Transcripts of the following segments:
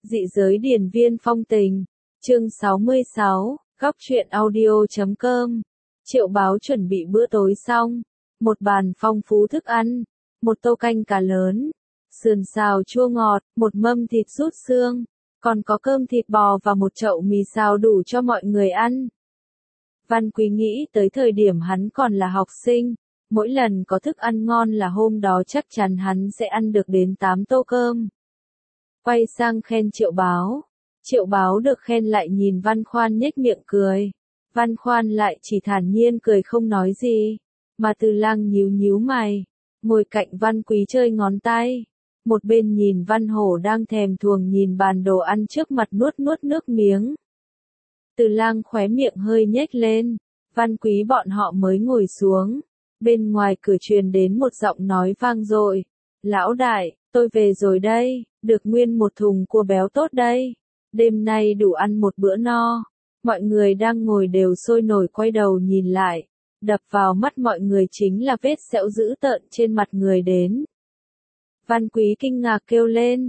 Dị giới điển viên phong tình. Chương 66, góc truyện audio.com. Triệu Báo chuẩn bị bữa tối xong. Một bàn phong phú thức ăn. Một tô canh cá lớn. Sườn xào chua ngọt. Một mâm thịt rút xương. Còn có cơm thịt bò và một chậu mì xào đủ cho mọi người ăn. Văn Quý nghĩ tới thời điểm hắn còn là học sinh. Mỗi lần có thức ăn ngon là hôm đó chắc chắn hắn sẽ ăn được đến 8 tô cơm. Quay sang khen Triệu Báo. Triệu Báo được khen lại nhìn Văn Khoan nhếch miệng cười. Văn Khoan lại chỉ thản nhiên cười không nói gì. Mà Từ Lang nhíu nhíu mày. Ngồi cạnh Văn Quý chơi ngón tay. Một bên nhìn Văn Hổ đang thèm thuồng nhìn bàn đồ ăn trước mặt nuốt nuốt nước miếng. Từ Lang khóe miệng hơi nhếch lên. Văn Quý bọn họ mới ngồi xuống. Bên ngoài cửa truyền đến một giọng nói vang dội. Lão đại, tôi về rồi đây, được nguyên một thùng cua béo tốt đây. Đêm nay đủ ăn một bữa no. Mọi người đang ngồi đều sôi nổi quay đầu nhìn lại. Đập vào mắt mọi người chính là vết sẹo dữ tợn trên mặt người đến. Văn Quý kinh ngạc kêu lên.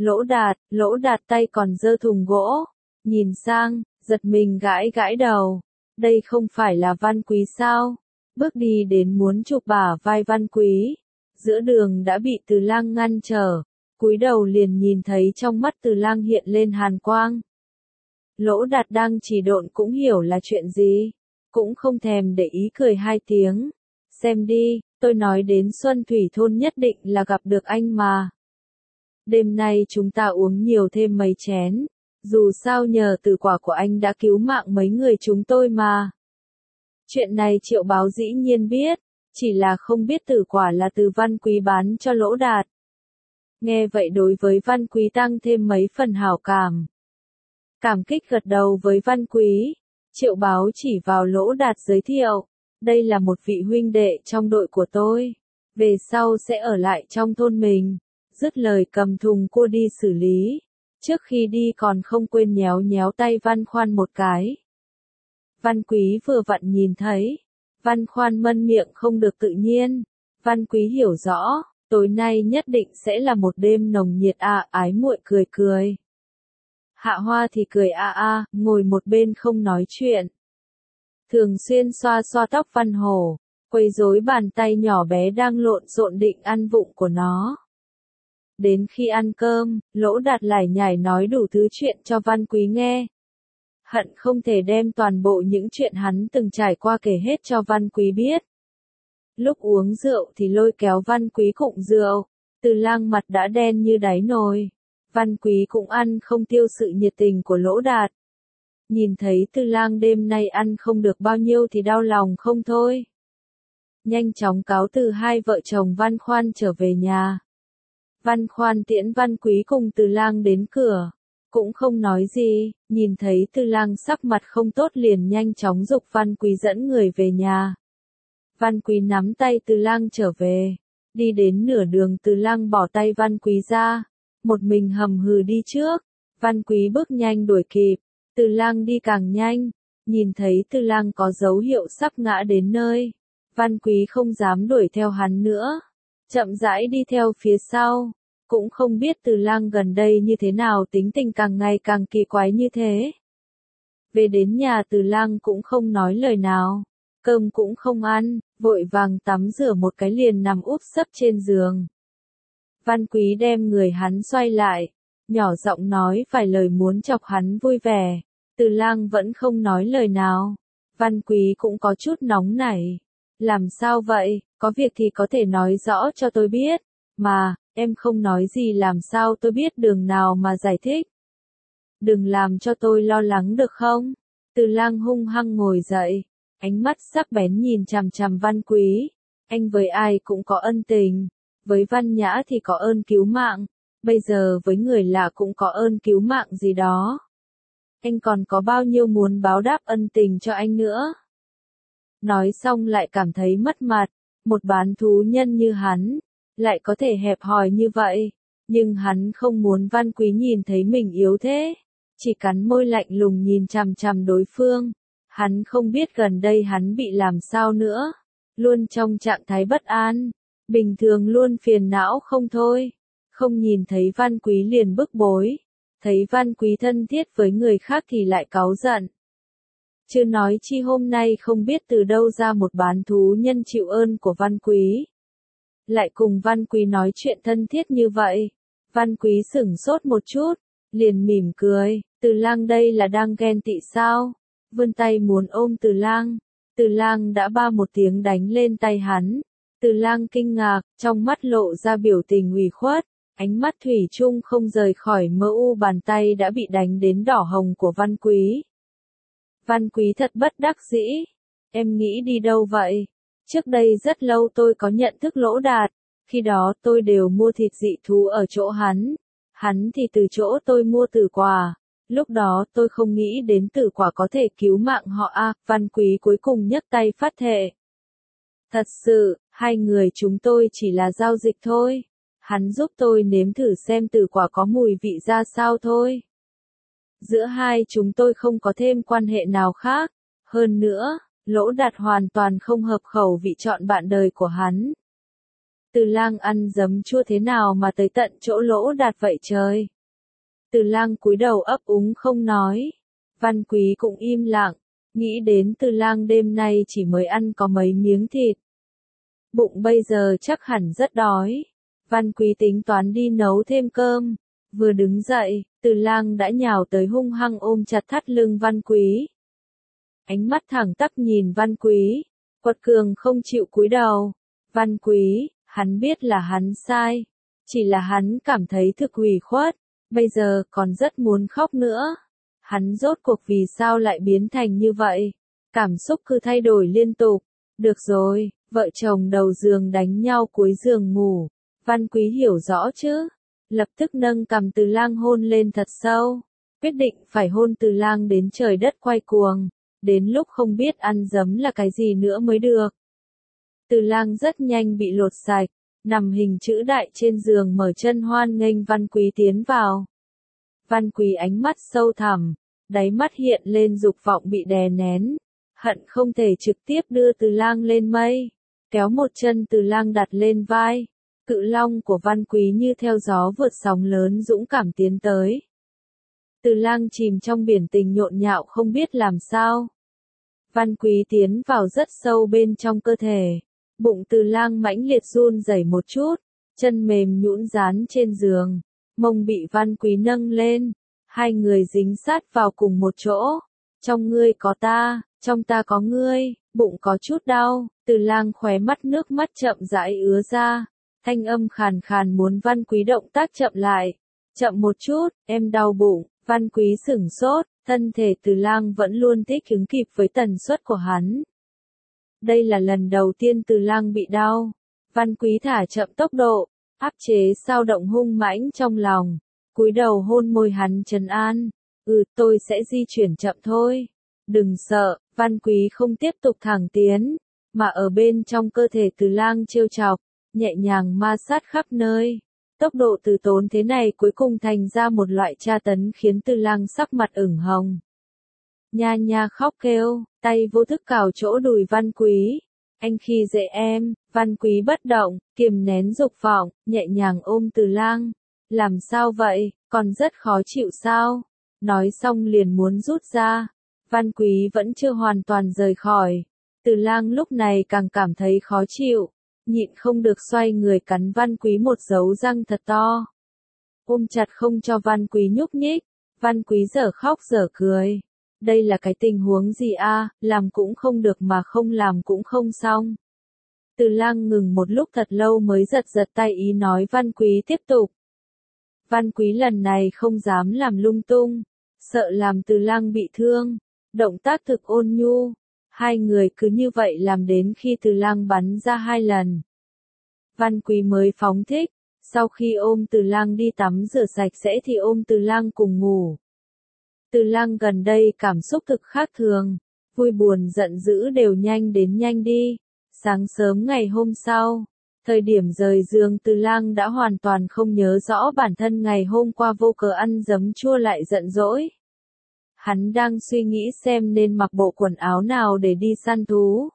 Lỗ đạt tay còn giơ thùng gỗ. Nhìn sang, giật mình gãi gãi đầu. Đây không phải là Văn Quý sao? Bước đi đến muốn chụp bả vai Văn Quý. Giữa đường đã bị Từ Lang ngăn trở. Cúi đầu liền nhìn thấy trong mắt Từ Lang hiện lên hàn quang. Lỗ Đạt đang chỉ độn cũng hiểu là chuyện gì. Cũng không thèm để ý cười hai tiếng. Xem đi, tôi nói đến Xuân Thủy Thôn nhất định là gặp được anh mà. Đêm nay chúng ta uống nhiều thêm mấy chén. Dù sao nhờ từ quả của anh đã cứu mạng mấy người chúng tôi mà. Chuyện này Triệu Báo dĩ nhiên biết. Chỉ là không biết tử quả là từ Văn Quý bán cho Lỗ Đạt. Nghe vậy đối với Văn Quý tăng thêm mấy phần hảo cảm. Cảm kích gật đầu với Văn Quý. Triệu Báo chỉ vào Lỗ Đạt giới thiệu. Đây là một vị huynh đệ trong đội của tôi. Về sau sẽ ở lại trong thôn mình. Dứt lời cầm thùng cua đi xử lý. Trước khi đi còn không quên nhéo nhéo tay Văn Khoan một cái. Văn Quý vừa vặn nhìn thấy. Văn Khoan mân miệng không được tự nhiên. Văn Quý hiểu rõ, tối nay nhất định sẽ là một đêm nồng nhiệt ái muội cười cười. Hạ Hoa thì cười ngồi một bên không nói chuyện. Thường xuyên xoa xoa tóc Văn Hổ, quấy rối bàn tay nhỏ bé đang lộn xộn định ăn vụng của nó. Đến khi ăn cơm, Lỗ Đạt lải nhải nói đủ thứ chuyện cho Văn Quý nghe. Hận không thể đem toàn bộ những chuyện hắn từng trải qua kể hết cho Văn Quý biết. Lúc uống rượu thì lôi kéo Văn Quý cụng rượu. Từ Lang mặt đã đen như đáy nồi. Văn Quý cũng ăn không tiêu sự nhiệt tình của Lỗ Đạt. Nhìn thấy Từ Lang đêm nay ăn không được bao nhiêu thì đau lòng không thôi. Nhanh chóng cáo từ hai vợ chồng Văn Khoan trở về nhà. Văn Khoan tiễn Văn Quý cùng Từ Lang đến cửa. Cũng không nói gì, nhìn thấy Từ Lang sắc mặt không tốt liền nhanh chóng giục Văn Quý dẫn người về nhà. Văn Quý nắm tay Từ Lang trở về. Đi đến nửa đường Từ Lang bỏ tay Văn Quý ra. Một mình hầm hừ đi trước. Văn Quý bước nhanh đuổi kịp. Từ Lang đi càng nhanh. Nhìn thấy Từ Lang có dấu hiệu sắp ngã đến nơi. Văn Quý không dám đuổi theo hắn nữa. Chậm rãi đi theo phía sau. Cũng không biết Từ Lang gần đây như thế nào tính tình càng ngày càng kỳ quái như thế. Về đến nhà Từ Lang cũng không nói lời nào. Cơm cũng không ăn, vội vàng tắm rửa một cái liền nằm úp sấp trên giường. Văn Quý đem người hắn xoay lại. Nhỏ giọng nói vài lời muốn chọc hắn vui vẻ. Từ Lang vẫn không nói lời nào. Văn Quý cũng có chút nóng nảy. Làm sao vậy, có việc thì có thể nói rõ cho tôi biết. Mà, em không nói gì làm sao tôi biết đường nào mà giải thích. Đừng làm cho tôi lo lắng được không? Từ Lang hung hăng ngồi dậy. Ánh mắt sắc bén nhìn chằm chằm Văn Quý. Anh với ai cũng có ân tình. Với Văn Nhã thì có ơn cứu mạng. Bây giờ với người lạ cũng có ơn cứu mạng gì đó. Anh còn có bao nhiêu muốn báo đáp ân tình cho anh nữa. Nói xong lại cảm thấy mất mặt. Một bán thú nhân như hắn. Lại có thể hẹp hòi như vậy. Nhưng hắn không muốn Văn Quý nhìn thấy mình yếu thế. Chỉ cắn môi lạnh lùng nhìn chằm chằm đối phương. Hắn không biết gần đây hắn bị làm sao nữa. Luôn trong trạng thái bất an. Bình thường luôn phiền não không thôi. Không nhìn thấy Văn Quý liền bức bối. thấy Văn Quý thân thiết với người khác thì lại cáu giận. Chưa nói chi hôm nay không biết từ đâu ra một bán thú nhân chịu ơn của Văn Quý. Lại cùng Văn Quý nói chuyện thân thiết như vậy. Văn Quý sửng sốt một chút, liền mỉm cười, Từ Lang đây là đang ghen tị sao? Vươn tay muốn ôm Từ Lang. Từ Lang đã ba một tiếng đánh lên tay hắn. Từ Lang kinh ngạc, trong mắt lộ ra biểu tình ủy khuất, ánh mắt thủy chung không rời khỏi mơ u bàn tay đã bị đánh đến đỏ hồng của Văn Quý. Văn Quý thật bất đắc dĩ. Em nghĩ đi đâu vậy? Trước đây rất lâu tôi có nhận thức Lỗ Đạt, khi đó tôi đều mua thịt dị thú ở chỗ hắn thì từ chỗ tôi mua tử quả. Lúc đó tôi không nghĩ đến tử quả có thể cứu mạng họ Văn Quý cuối cùng nhấc tay phát thệ. Thật sự, hai người chúng tôi chỉ là giao dịch thôi. Hắn giúp tôi nếm thử xem tử quả có mùi vị ra sao thôi. Giữa hai chúng tôi không có thêm quan hệ nào khác. Hơn nữa, Lỗ Đạt hoàn toàn không hợp khẩu vị chọn bạn đời của hắn. Từ Lang ăn giấm chua thế nào mà tới tận chỗ Lỗ Đạt vậy trời? Từ Lang cúi đầu ấp úng không nói. Văn Quý cũng im lặng, nghĩ đến Từ Lang đêm nay chỉ mới ăn có mấy miếng thịt. Bụng bây giờ chắc hẳn rất đói. Văn Quý tính toán đi nấu thêm cơm. Vừa đứng dậy, Từ Lang đã nhào tới hung hăng ôm chặt thắt lưng Văn Quý. Ánh mắt thẳng tắp nhìn Văn Quý, quật cường không chịu cúi đầu. Văn Quý, hắn biết là hắn sai. Chỉ là hắn cảm thấy thực ủy khuất, bây giờ còn rất muốn khóc nữa. Hắn rốt cuộc vì sao lại biến thành như vậy? Cảm xúc cứ thay đổi liên tục. Được rồi, vợ chồng đầu giường đánh nhau cuối giường ngủ. Văn Quý hiểu rõ chứ? Lập tức nâng cằm Từ Lang hôn lên thật sâu. Quyết định phải hôn Từ Lang đến trời đất quay cuồng. Đến lúc không biết ăn giấm là cái gì nữa mới được. Từ Lang rất nhanh bị lột sạch, nằm hình chữ đại trên giường mở chân hoan nghênh Văn Quý tiến vào. Văn Quý ánh mắt sâu thẳm, đáy mắt hiện lên dục vọng bị đè nén, hận không thể trực tiếp đưa Từ Lang lên mây, kéo một chân Từ Lang đặt lên vai. Cự long của Văn Quý như theo gió vượt sóng lớn dũng cảm tiến tới. Từ Lang chìm trong biển tình nhộn nhạo không biết làm sao. Văn Quý tiến vào rất sâu bên trong cơ thể. Bụng Từ Lang mãnh liệt run rẩy một chút, chân mềm nhũn dán trên giường, mông bị Văn Quý nâng lên, hai người dính sát vào cùng một chỗ. Trong ngươi có ta, trong ta có ngươi, bụng có chút đau, Từ Lang khóe mắt nước mắt chậm rãi ứa ra, thanh âm khàn khàn muốn Văn Quý động tác chậm lại. Chậm một chút, em đau bụng. Văn Quý sửng sốt, thân thể Từ Lang vẫn luôn thích ứng kịp với tần suất của hắn. Đây là lần đầu tiên Từ Lang bị đau. Văn Quý thả chậm tốc độ, áp chế sao động hung mãnh trong lòng, cúi đầu hôn môi hắn trấn an. Tôi sẽ di chuyển chậm thôi. Đừng sợ, Văn Quý không tiếp tục thẳng tiến, mà ở bên trong cơ thể Từ Lang trêu chọc, nhẹ nhàng ma sát khắp nơi. Tốc độ từ tốn thế này cuối cùng thành ra một loại tra tấn khiến Từ Lang sắc mặt ửng hồng. Nha nha khóc kêu, tay vô thức cào chỗ đùi Văn Quý. Anh khi dễ em. Văn Quý bất động, kiềm nén dục vọng, nhẹ nhàng ôm Từ Lang. Làm sao vậy, còn rất khó chịu sao? Nói xong liền muốn rút ra. Văn Quý vẫn chưa hoàn toàn rời khỏi. Từ Lang lúc này càng cảm thấy khó chịu. Nhịn không được xoay người cắn Văn Quý một dấu răng thật to. Ôm chặt không cho Văn Quý nhúc nhích. Văn Quý dở khóc dở cười. Đây là cái tình huống gì làm cũng không được mà không làm cũng không xong. Từ Lang ngừng một lúc thật lâu mới giật giật tay ý nói Văn Quý tiếp tục. Văn Quý lần này không dám làm lung tung, sợ làm Từ Lang bị thương. Động tác thực ôn nhu. Hai người cứ như vậy làm đến khi Từ Lang bắn ra 2 lần. Văn Quý mới phóng thích, sau khi ôm Từ Lang đi tắm rửa sạch sẽ thì ôm Từ Lang cùng ngủ. Từ Lang gần đây cảm xúc thực khác thường, vui buồn giận dữ đều nhanh đến nhanh đi. Sáng sớm ngày hôm sau, thời điểm rời giường Từ Lang đã hoàn toàn không nhớ rõ bản thân ngày hôm qua vô cớ ăn giấm chua lại giận dỗi. Hắn đang suy nghĩ xem nên mặc bộ quần áo nào để đi săn thú.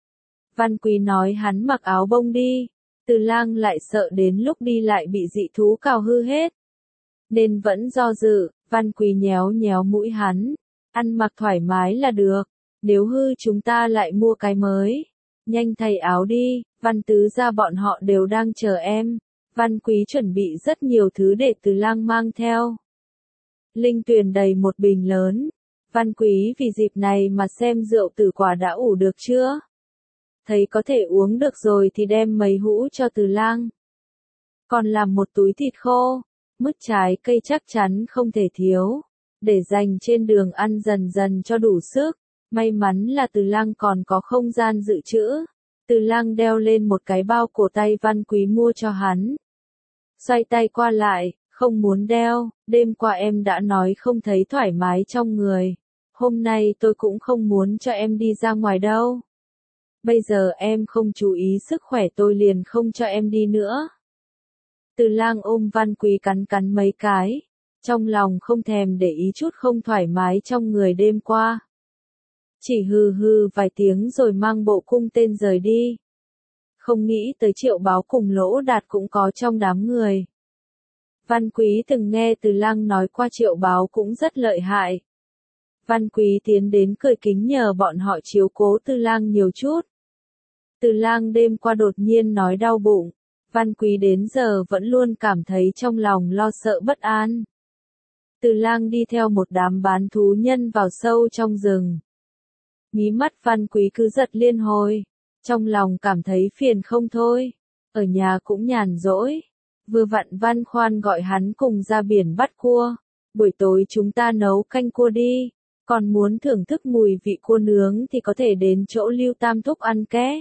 Văn Quý nói hắn mặc áo bông đi. Từ Lang lại sợ đến lúc đi lại bị dị thú cào hư hết. Nên vẫn do dự, Văn Quý nhéo nhéo mũi hắn. Ăn mặc thoải mái là được. Nếu hư chúng ta lại mua cái mới. Nhanh thay áo đi, Văn Tứ gia bọn họ đều đang chờ em. Văn Quý chuẩn bị rất nhiều thứ để Từ Lang mang theo. Linh tuyền đầy một bình lớn. Văn Quý vì dịp này mà xem rượu tử quả đã ủ được chưa? Thấy có thể uống được rồi thì đem mấy hũ cho Từ Lang. Còn làm một túi thịt khô, mứt trái cây chắc chắn không thể thiếu, để dành trên đường ăn dần dần cho đủ sức. May mắn là Từ Lang còn có không gian dự trữ. Từ Lang đeo lên một cái bao cổ tay Văn Quý mua cho hắn. Xoay tay qua lại, không muốn đeo, đêm qua em đã nói không thấy thoải mái trong người. Hôm nay tôi cũng không muốn cho em đi ra ngoài đâu. Bây giờ em không chú ý sức khỏe tôi liền không cho em đi nữa. Từ Lang ôm Văn Quý cắn cắn mấy cái, trong lòng không thèm để ý chút không thoải mái trong người đêm qua. Chỉ hừ hừ vài tiếng rồi mang bộ cung tên rời đi. Không nghĩ tới Triệu Báo cùng Lỗ Đạt cũng có trong đám người. Văn Quý từng nghe Từ Lang nói qua Triệu Báo cũng rất lợi hại. Văn Quý tiến đến cười kính nhờ bọn họ chiếu cố Từ Lang nhiều chút. Từ Lang đêm qua đột nhiên nói đau bụng. Văn Quý đến giờ vẫn luôn cảm thấy trong lòng lo sợ bất an. Từ Lang đi theo một đám bán thú nhân vào sâu trong rừng. Mí mắt Văn Quý cứ giật liên hồi, trong lòng cảm thấy phiền không thôi. Ở nhà cũng nhàn rỗi, vừa vặn Văn Khoan gọi hắn cùng ra biển bắt cua. Buổi tối chúng ta nấu canh cua đi, còn muốn thưởng thức mùi vị cua nướng thì có thể đến chỗ Lưu Tam Thúc ăn ké.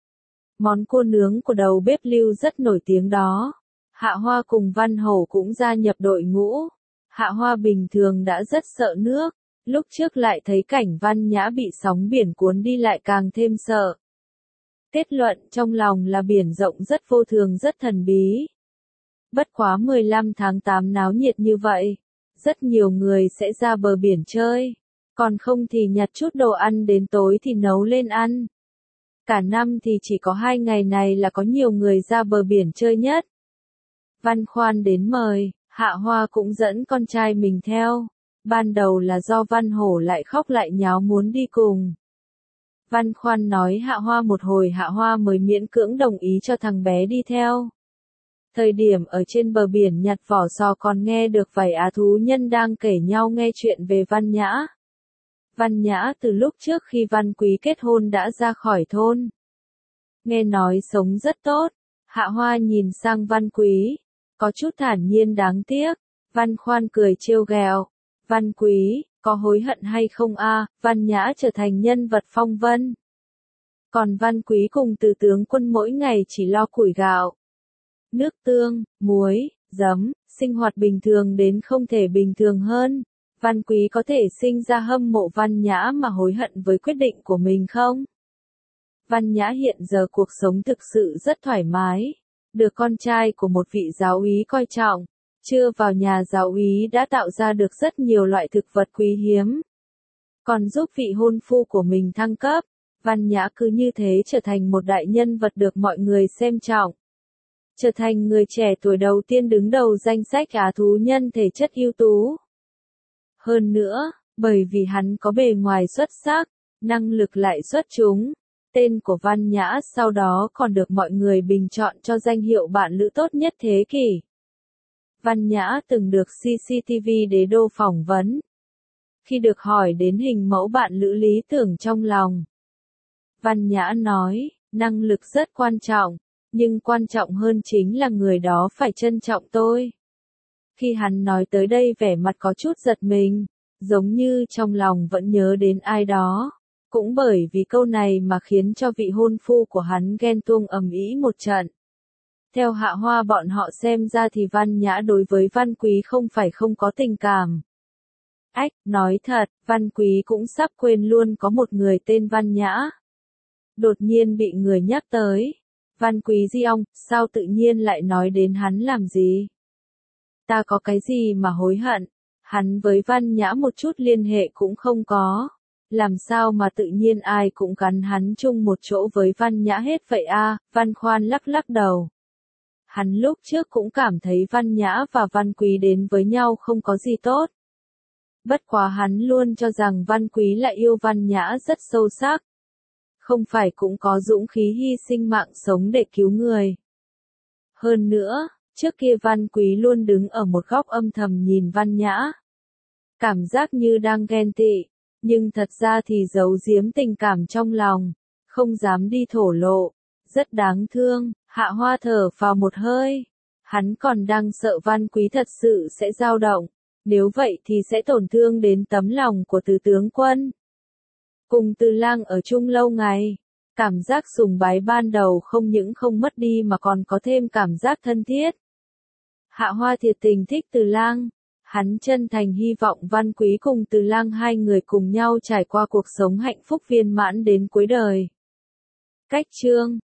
Món cua nướng của đầu bếp Lưu rất nổi tiếng đó. Hạ Hoa cùng Văn Hổ cũng gia nhập đội ngũ. Hạ Hoa bình thường đã rất sợ nước, lúc trước lại thấy cảnh Văn Nhã bị sóng biển cuốn đi lại càng thêm sợ. Kết luận trong lòng là biển rộng rất vô thường rất thần bí. Bất quá 15 tháng 8 náo nhiệt như vậy, rất nhiều người sẽ ra bờ biển chơi, còn không thì nhặt chút đồ ăn đến tối thì nấu lên ăn. Cả năm thì chỉ có 2 ngày này là có nhiều người ra bờ biển chơi nhất. Văn Khoan đến mời, Hạ Hoa cũng dẫn con trai mình theo. Ban đầu là do Văn Hổ lại khóc lại nháo muốn đi cùng. Văn Khoan nói Hạ Hoa một hồi Hạ Hoa mới miễn cưỡng đồng ý cho thằng bé đi theo. Thời điểm ở trên bờ biển nhặt vỏ sò còn nghe được vài á thú nhân đang kể nhau nghe chuyện về Văn Nhã. Văn Nhã từ lúc trước khi Văn Quý kết hôn đã ra khỏi thôn. Nghe nói sống rất tốt. Hạ Hoa nhìn sang Văn Quý, có chút thản nhiên đáng tiếc. Văn Khoan cười trêu ghẹo. Văn Quý, có hối hận hay không a? Văn Nhã trở thành nhân vật phong vân. Còn Văn Quý cùng Từ tướng quân mỗi ngày chỉ lo củi gạo, nước tương, muối, giấm, sinh hoạt bình thường đến không thể bình thường hơn. Văn Quý có thể sinh ra hâm mộ Văn Nhã mà hối hận với quyết định của mình không? Văn Nhã hiện giờ cuộc sống thực sự rất thoải mái, được con trai của một vị giáo úy coi trọng. Chưa vào nhà giáo úy đã tạo ra được rất nhiều loại thực vật quý hiếm. Còn giúp vị hôn phu của mình thăng cấp, Văn Nhã cứ như thế trở thành một đại nhân vật được mọi người xem trọng. Trở thành người trẻ tuổi đầu tiên đứng đầu danh sách á thú nhân thể chất ưu tú. Hơn nữa, bởi vì hắn có bề ngoài xuất sắc, năng lực lại xuất chúng, tên của Văn Nhã sau đó còn được mọi người bình chọn cho danh hiệu bạn lữ tốt nhất thế kỷ. Văn Nhã từng được CCTV Đế Đô phỏng vấn. Khi được hỏi đến hình mẫu bạn lữ lý tưởng trong lòng, Văn Nhã nói, năng lực rất quan trọng, nhưng quan trọng hơn chính là người đó phải trân trọng tôi. Khi hắn nói tới đây vẻ mặt có chút giật mình, giống như trong lòng vẫn nhớ đến ai đó. Cũng bởi vì câu này mà khiến cho vị hôn phu của hắn ghen tuông ầm ĩ một trận. Theo Hạ Hoa bọn họ xem ra thì Văn Nhã đối với Văn Quý không phải không có tình cảm. Ách, nói thật, Văn Quý cũng sắp quên luôn có một người tên Văn Nhã. Đột nhiên bị người nhắc tới. Văn Quý Di ông, sao tự nhiên lại nói đến hắn làm gì? Ta có cái gì mà hối hận? Hắn với Văn Nhã một chút liên hệ cũng không có. Làm sao mà tự nhiên ai cũng gắn hắn chung một chỗ với Văn Nhã hết vậy a? Văn Khoan lắc lắc đầu. Hắn lúc trước cũng cảm thấy Văn Nhã và Văn Quý đến với nhau không có gì tốt. Bất quá hắn luôn cho rằng Văn Quý lại yêu Văn Nhã rất sâu sắc. Không phải cũng có dũng khí hy sinh mạng sống để cứu người. Hơn nữa, trước kia Văn Quý luôn đứng ở một góc âm thầm nhìn Văn Nhã. Cảm giác như đang ghen tị, nhưng thật ra thì giấu giếm tình cảm trong lòng, không dám đi thổ lộ. Rất đáng thương, Hạ Hoa thở vào một hơi. Hắn còn đang sợ Văn Quý thật sự sẽ dao động, nếu vậy thì sẽ tổn thương đến tấm lòng của Từ tướng quân. Cùng Từ Lang ở chung lâu ngày, cảm giác sùng bái ban đầu không những không mất đi mà còn có thêm cảm giác thân thiết. Hạ Hoa thiệt tình thích Từ Lang, hắn chân thành hy vọng Văn Quý cùng Từ Lang hai người cùng nhau trải qua cuộc sống hạnh phúc viên mãn đến cuối đời. Cách chương